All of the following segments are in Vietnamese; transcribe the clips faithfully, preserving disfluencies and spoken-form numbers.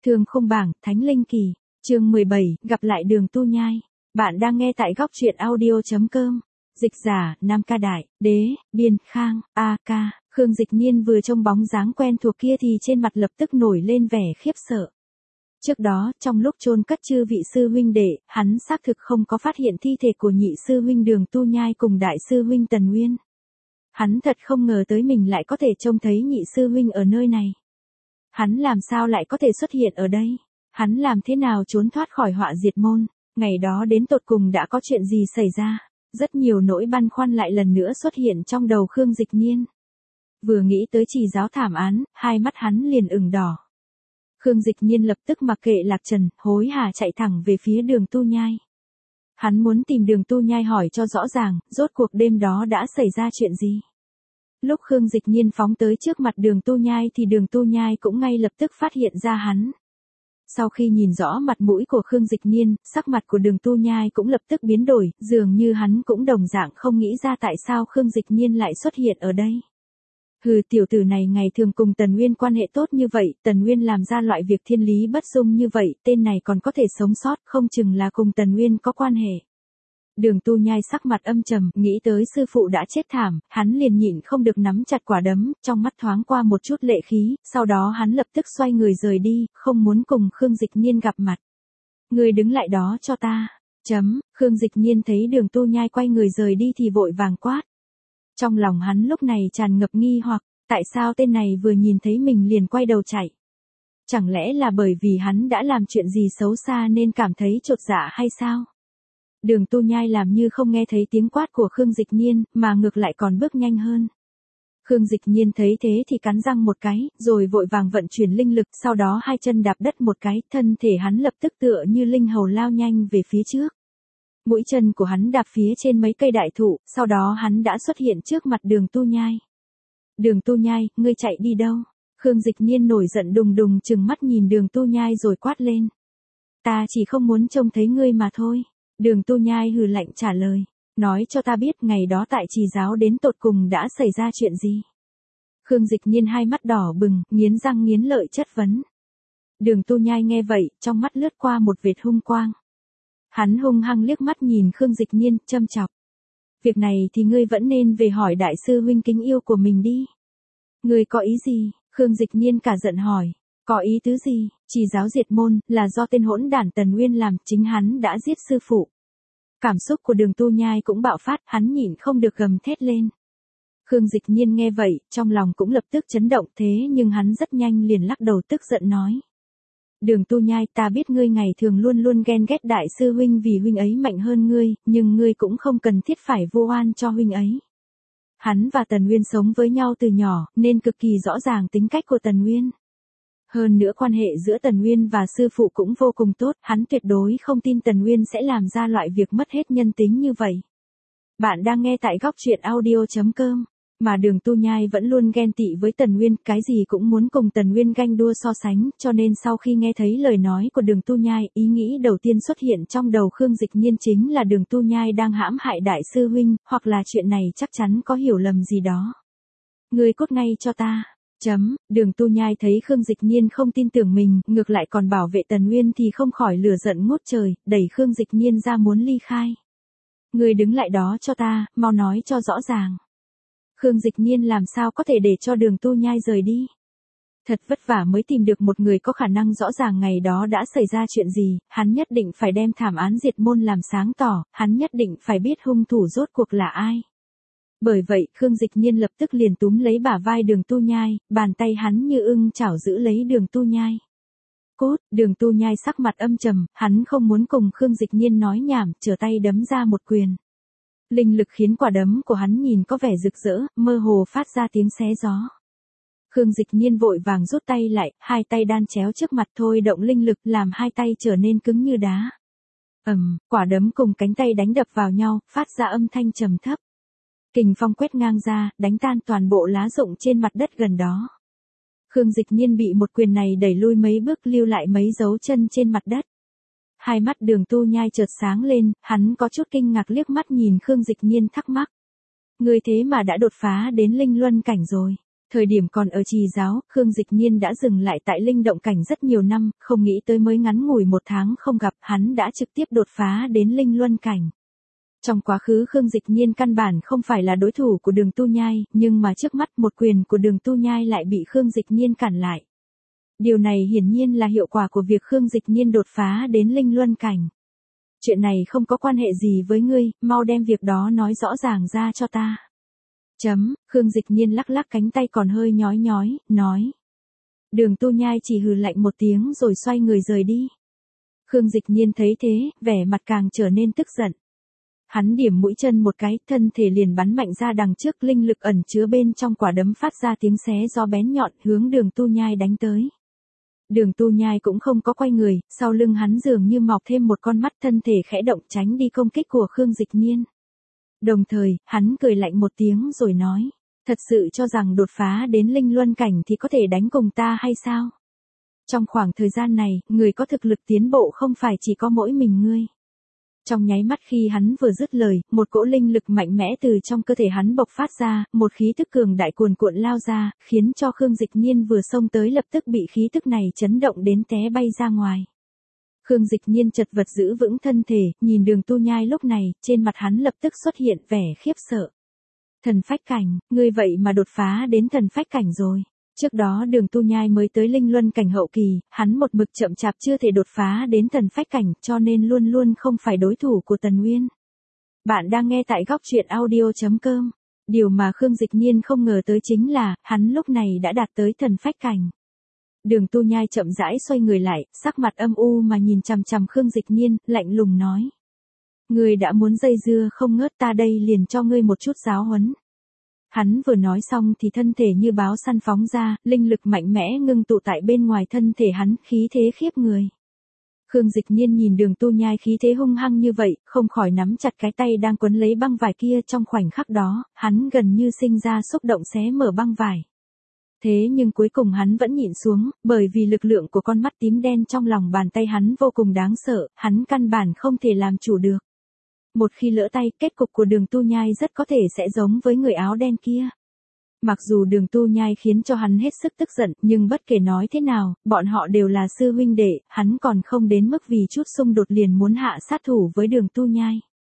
Thương khung bảng, Thánh Linh Kỳ, chương mười bảy, gặp lại Đường Tu Nhai. Bạn đang nghe tại góc truyện audio chấm com. Dịch giả, Nam Ca Đại, Đế, Biên, Khang, A Ca. Khương Dịch Nhiên vừa trông bóng dáng quen thuộc kia thì trên mặt lập tức nổi lên vẻ khiếp sợ. Trước đó, trong lúc chôn cất chư vị sư huynh đệ, hắn xác thực không có phát hiện thi thể của nhị sư huynh Đường Tu Nhai cùng đại sư huynh Tần Nguyên. Hắn thật không ngờ tới mình lại có thể trông thấy nhị sư huynh ở nơi này. Hắn làm sao lại có thể xuất hiện ở đây? Hắn làm thế nào trốn thoát khỏi họa diệt môn? Ngày đó đến tột cùng đã có chuyện gì xảy ra? Rất nhiều nỗi băn khoăn lại lần nữa xuất hiện trong đầu Khương Dịch Nhiên. Vừa nghĩ tới trì giáo thảm án, hai mắt hắn liền ửng đỏ. Khương Dịch Nhiên lập tức mặc kệ lạc trần, hối hả chạy thẳng về phía Đường Tu Nhai. Hắn muốn tìm Đường Tu Nhai hỏi cho rõ ràng, rốt cuộc đêm đó đã xảy ra chuyện gì? Lúc Khương Dịch Nhiên phóng tới trước mặt Đường Tu Nhai thì Đường Tu Nhai cũng ngay lập tức phát hiện ra hắn. Sau khi nhìn rõ mặt mũi của Khương Dịch Nhiên, sắc mặt của Đường Tu Nhai cũng lập tức biến đổi, dường như hắn cũng đồng dạng không nghĩ ra tại sao Khương Dịch Nhiên lại xuất hiện ở đây. Hừ, tiểu tử này ngày thường cùng Tần Nguyên quan hệ tốt như vậy, Tần Nguyên làm ra loại việc thiên lý bất dung như vậy, tên này còn có thể sống sót, không chừng là cùng Tần Nguyên có quan hệ. Đường Tu Nhai sắc mặt âm trầm, nghĩ tới sư phụ đã chết thảm, hắn liền nhịn không được nắm chặt quả đấm, trong mắt thoáng qua một chút lệ khí, sau đó hắn lập tức xoay người rời đi, không muốn cùng Khương Dịch Nhiên gặp mặt. Người đứng lại đó cho ta. Chấm, Khương Dịch Nhiên thấy Đường Tu Nhai quay người rời đi thì vội vàng quát. Trong lòng hắn lúc này tràn ngập nghi hoặc, tại sao tên này vừa nhìn thấy mình liền quay đầu chạy? Chẳng lẽ là bởi vì hắn đã làm chuyện gì xấu xa nên cảm thấy chột dạ hay sao? Đường Tu Nhai làm như không nghe thấy tiếng quát của Khương Dịch Nhiên, mà ngược lại còn bước nhanh hơn. Khương Dịch Nhiên thấy thế thì cắn răng một cái, rồi vội vàng vận chuyển linh lực, sau đó hai chân đạp đất một cái, thân thể hắn lập tức tựa như linh hầu lao nhanh về phía trước. Mũi chân của hắn đạp phía trên mấy cây đại thụ, sau đó hắn đã xuất hiện trước mặt Đường Tu Nhai. Đường Tu Nhai, ngươi chạy đi đâu? Khương Dịch Nhiên nổi giận đùng đùng trừng mắt nhìn Đường Tu Nhai rồi quát lên. Ta chỉ không muốn trông thấy ngươi mà thôi. Đường Tu Nhai hừ lạnh trả lời. Nói cho ta biết ngày đó tại trì giáo đến tột cùng đã xảy ra chuyện gì? Khương Dịch Nhiên hai mắt đỏ bừng, nghiến răng nghiến lợi chất vấn. Đường Tu Nhai nghe vậy, trong mắt lướt qua một vệt hung quang. Hắn hung hăng liếc mắt nhìn Khương Dịch Nhiên, châm chọc. Việc này thì ngươi vẫn nên về hỏi đại sư huynh kính yêu của mình đi. Ngươi có ý gì? Khương Dịch Nhiên cả giận hỏi. Có ý tứ gì? Trì giáo diệt môn, là do tên hỗn đản Tần Nguyên làm, chính hắn đã giết sư phụ. Cảm xúc của Đường Tu Nhai cũng bạo phát, hắn nhịn không được gầm thét lên. Khương Dịch Nhiên nghe vậy, trong lòng cũng lập tức chấn động, thế nhưng hắn rất nhanh liền lắc đầu tức giận nói. Đường Tu Nhai, ta biết ngươi ngày thường luôn luôn ghen ghét đại sư huynh vì huynh ấy mạnh hơn ngươi, nhưng ngươi cũng không cần thiết phải vu oan cho huynh ấy. Hắn và Tần Nguyên sống với nhau từ nhỏ, nên cực kỳ rõ ràng tính cách của Tần Nguyên. Hơn nữa quan hệ giữa Tần Nguyên và sư phụ cũng vô cùng tốt, hắn tuyệt đối không tin Tần Nguyên sẽ làm ra loại việc mất hết nhân tính như vậy. Bạn đang nghe tại góc truyện audio chấm com, mà Đường Tu Nhai vẫn luôn ghen tị với Tần Nguyên, cái gì cũng muốn cùng Tần Nguyên ganh đua so sánh, cho nên sau khi nghe thấy lời nói của Đường Tu Nhai, ý nghĩ đầu tiên xuất hiện trong đầu Khương Dịch Nhiên chính là Đường Tu Nhai đang hãm hại đại sư huynh, hoặc là chuyện này chắc chắn có hiểu lầm gì đó. Ngươi cút ngay cho ta. Chấm, Đường Tu Nhai thấy Khương Dịch Nhiên không tin tưởng mình, ngược lại còn bảo vệ Tần Nguyên thì không khỏi lửa giận ngút trời, đẩy Khương Dịch Nhiên ra muốn ly khai. Ngươi đứng lại đó cho ta, mau nói cho rõ ràng. Khương Dịch Nhiên làm sao có thể để cho Đường Tu Nhai rời đi. Thật vất vả mới tìm được một người có khả năng rõ ràng ngày đó đã xảy ra chuyện gì, hắn nhất định phải đem thảm án diệt môn làm sáng tỏ, hắn nhất định phải biết hung thủ rốt cuộc là ai. Bởi vậy, Khương Dịch Nhiên lập tức liền túm lấy bả vai Đường Tu Nhai, bàn tay hắn như ưng chảo giữ lấy Đường Tu Nhai. Cốt, Đường Tu Nhai sắc mặt âm trầm, hắn không muốn cùng Khương Dịch Nhiên nói nhảm, trở tay đấm ra một quyền. Linh lực khiến quả đấm của hắn nhìn có vẻ rực rỡ, mơ hồ phát ra tiếng xé gió. Khương Dịch Nhiên vội vàng rút tay lại, hai tay đan chéo trước mặt thôi động linh lực làm hai tay trở nên cứng như đá. Ầm, quả đấm cùng cánh tay đánh đập vào nhau, phát ra âm thanh trầm thấp. Kình phong quét ngang ra, đánh tan toàn bộ lá rụng trên mặt đất gần đó. Khương Dịch Nhiên bị một quyền này đẩy lui mấy bước, lưu lại mấy dấu chân trên mặt đất. Hai mắt Đường Tu Nhai chợt sáng lên, hắn có chút kinh ngạc liếc mắt nhìn Khương Dịch Nhiên thắc mắc. Ngươi thế mà đã đột phá đến linh luân cảnh rồi. Thời điểm còn ở trì giáo, Khương Dịch Nhiên đã dừng lại tại linh động cảnh rất nhiều năm, không nghĩ tới mới ngắn ngủi một tháng không gặp, hắn đã trực tiếp đột phá đến linh luân cảnh. Trong quá khứ Khương Dịch Nhiên căn bản không phải là đối thủ của Đường Tu Nhai, nhưng mà trước mắt một quyền của Đường Tu Nhai lại bị Khương Dịch Nhiên cản lại. Điều này hiển nhiên là hiệu quả của việc Khương Dịch Nhiên đột phá đến linh luân cảnh. Chuyện này không có quan hệ gì với ngươi, mau đem việc đó nói rõ ràng ra cho ta. Chấm, Khương Dịch Nhiên lắc lắc cánh tay còn hơi nhói nhói, nói. Đường Tu Nhai chỉ hừ lạnh một tiếng rồi xoay người rời đi. Khương Dịch Nhiên thấy thế, vẻ mặt càng trở nên tức giận. Hắn điểm mũi chân một cái, thân thể liền bắn mạnh ra đằng trước, linh lực ẩn chứa bên trong quả đấm phát ra tiếng xé gió bén nhọn hướng Đường Tu Nhai đánh tới. Đường Tu Nhai cũng không có quay người, sau lưng hắn dường như mọc thêm một con mắt, thân thể khẽ động tránh đi công kích của Khương Dịch Nhiên. Đồng thời, hắn cười lạnh một tiếng rồi nói, thật sự cho rằng đột phá đến linh luân cảnh thì có thể đánh cùng ta hay sao? Trong khoảng thời gian này, người có thực lực tiến bộ không phải chỉ có mỗi mình ngươi. Trong nháy mắt khi hắn vừa dứt lời, một cỗ linh lực mạnh mẽ từ trong cơ thể hắn bộc phát ra, một khí tức cường đại cuồn cuộn lao ra, khiến cho Khương Dịch Nhiên vừa xông tới lập tức bị khí tức này chấn động đến té bay ra ngoài. Khương Dịch Nhiên chật vật giữ vững thân thể, nhìn Đường Tu Nhai lúc này, trên mặt hắn lập tức xuất hiện vẻ khiếp sợ. Thần phách cảnh, ngươi vậy mà đột phá đến thần phách cảnh rồi. Trước đó Đường Tu Nhai mới tới linh luân cảnh hậu kỳ, hắn một mực chậm chạp chưa thể đột phá đến thần phách cảnh, cho nên luôn luôn không phải đối thủ của Tần Uyên. Bạn đang nghe tại góc truyện audio chấm com. Điều mà Khương Dịch Nhiên không ngờ tới chính là, hắn lúc này đã đạt tới thần phách cảnh. Đường Tu Nhai chậm rãi xoay người lại, sắc mặt âm u mà nhìn chằm chằm Khương Dịch Nhiên, lạnh lùng nói. Ngươi đã muốn dây dưa không ngớt, ta đây liền cho ngươi một chút giáo huấn. Hắn vừa nói xong thì thân thể như báo săn phóng ra, linh lực mạnh mẽ ngưng tụ tại bên ngoài thân thể hắn, khí thế khiếp người. Khương Dịch Nhiên nhìn Đường Tu Nhai khí thế hung hăng như vậy, không khỏi nắm chặt cái tay đang quấn lấy băng vải kia, trong khoảnh khắc đó, hắn gần như sinh ra xúc động xé mở băng vải. Thế nhưng cuối cùng hắn vẫn nhịn xuống, bởi vì lực lượng của con mắt tím đen trong lòng bàn tay hắn vô cùng đáng sợ, hắn căn bản không thể làm chủ được. Một khi lỡ tay, kết cục của Đường Tu Nhai rất có thể sẽ giống với người áo đen kia. Mặc dù Đường Tu Nhai khiến cho hắn hết sức tức giận, nhưng bất kể nói thế nào, bọn họ đều là sư huynh đệ, hắn còn không đến mức vì chút xung đột liền muốn hạ sát thủ với Đường Tu Nhai.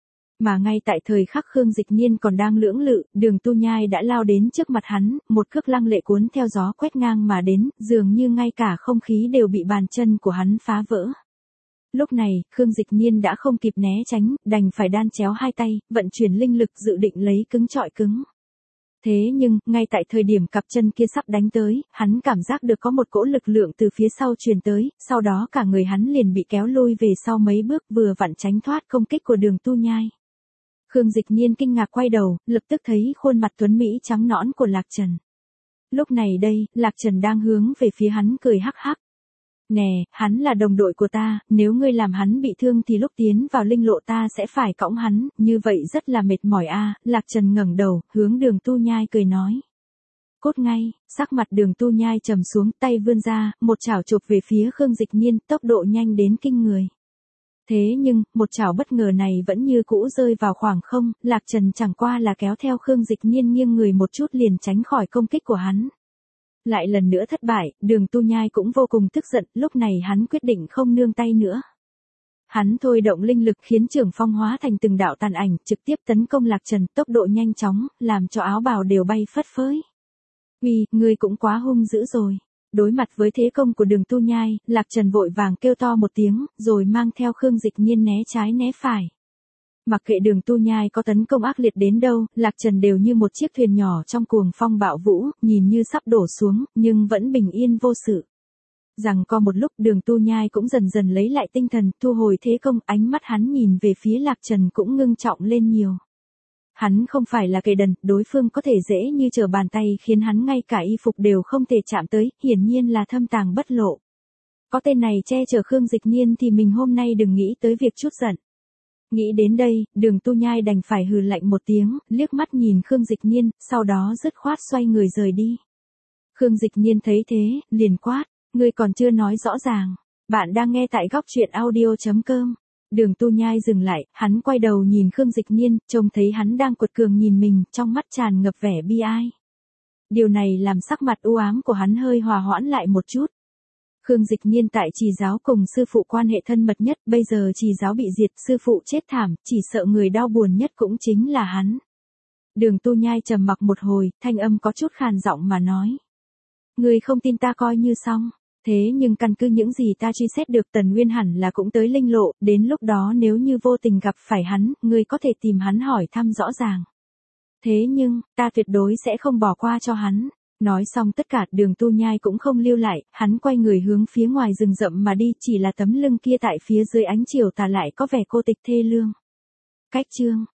Mà ngay tại thời khắc Khương Dịch Nhiên còn đang lưỡng lự, Đường Tu Nhai đã lao đến trước mặt hắn, một cước lăng lệ cuốn theo gió quét ngang mà đến, dường như ngay cả không khí đều bị bàn chân của hắn phá vỡ. Lúc này, Khương Dịch Nhiên đã không kịp né tránh, đành phải đan chéo hai tay, vận chuyển linh lực dự định lấy cứng trọi cứng. Thế nhưng, ngay tại thời điểm cặp chân kia sắp đánh tới, hắn cảm giác được có một cỗ lực lượng từ phía sau truyền tới, sau đó cả người hắn liền bị kéo lui về sau mấy bước, vừa vặn tránh thoát công kích của Đường Tu Nhai. Khương Dịch Nhiên kinh ngạc quay đầu, lập tức thấy khuôn mặt tuấn mỹ trắng nõn của Lạc Trần. Lúc này đây, Lạc Trần đang hướng về phía hắn cười hắc hắc. Nè, hắn là đồng đội của ta, nếu ngươi làm hắn bị thương thì lúc tiến vào linh lộ ta sẽ phải cõng hắn, như vậy rất là mệt mỏi a. Lạc Trần ngẩng đầu, hướng Đường Tu Nhai cười nói. Cốt ngay, sắc mặt Đường Tu Nhai trầm xuống, tay vươn ra, một chảo chụp về phía Khương Dịch Nhiên, tốc độ nhanh đến kinh người. Thế nhưng, một chảo bất ngờ này vẫn như cũ rơi vào khoảng không, Lạc Trần chẳng qua là kéo theo Khương Dịch Nhiên nghiêng người một chút liền tránh khỏi công kích của hắn. Lại lần nữa thất bại, Đường Tu Nhai cũng vô cùng tức giận, lúc này hắn quyết định không nương tay nữa. Hắn thôi động linh lực khiến Trường Phong hóa thành từng đạo tàn ảnh, trực tiếp tấn công Lạc Trần, tốc độ nhanh chóng, làm cho áo bào đều bay phất phới. Uy, ngươi cũng quá hung dữ rồi. Đối mặt với thế công của Đường Tu Nhai, Lạc Trần vội vàng kêu to một tiếng, rồi mang theo Khương Dịch Nhiên né trái né phải. Mặc kệ Đường Tu Nhai có tấn công ác liệt đến đâu, Lạc Trần đều như một chiếc thuyền nhỏ trong cuồng phong bạo vũ, nhìn như sắp đổ xuống, nhưng vẫn bình yên vô sự. Rằng có một lúc Đường Tu Nhai cũng dần dần lấy lại tinh thần, thu hồi thế công, ánh mắt hắn nhìn về phía Lạc Trần cũng ngưng trọng lên nhiều. Hắn không phải là kẻ đần, đối phương có thể dễ như trở bàn tay khiến hắn ngay cả y phục đều không thể chạm tới, hiển nhiên là thâm tàng bất lộ. Có tên này che chở Khương Dịch Nhiên thì mình hôm nay đừng nghĩ tới việc chút giận. Nghĩ đến đây, Đường Tu Nhai đành phải hừ lạnh một tiếng, liếc mắt nhìn Khương Dịch Nhiên, sau đó dứt khoát xoay người rời đi. Khương Dịch Nhiên thấy thế, liền quát, ngươi còn chưa nói rõ ràng. Bạn đang nghe tại góc truyện audio chấm com. Đường Tu Nhai dừng lại, hắn quay đầu nhìn Khương Dịch Nhiên, trông thấy hắn đang cuột cường nhìn mình, trong mắt tràn ngập vẻ bi ai. Điều này làm sắc mặt u ám của hắn hơi hòa hoãn lại một chút. Khương Dịch Nhiên tại trì giáo cùng sư phụ quan hệ thân mật nhất, bây giờ trì giáo bị diệt, sư phụ chết thảm, chỉ sợ người đau buồn nhất cũng chính là hắn. Đường Tu Nhai trầm mặc một hồi, thanh âm có chút khàn giọng mà nói. Ngươi không tin ta coi như xong, thế nhưng căn cứ những gì ta truy xét được Tần Nguyên hẳn là cũng tới linh lộ, đến lúc đó nếu như vô tình gặp phải hắn, ngươi có thể tìm hắn hỏi thăm rõ ràng. Thế nhưng, ta tuyệt đối sẽ không bỏ qua cho hắn. Nói xong tất cả, Đường Tu Nhai cũng không lưu lại, hắn quay người hướng phía ngoài rừng rậm mà đi, chỉ là tấm lưng kia tại phía dưới ánh chiều tà lại có vẻ cô tịch thê lương. Cách chương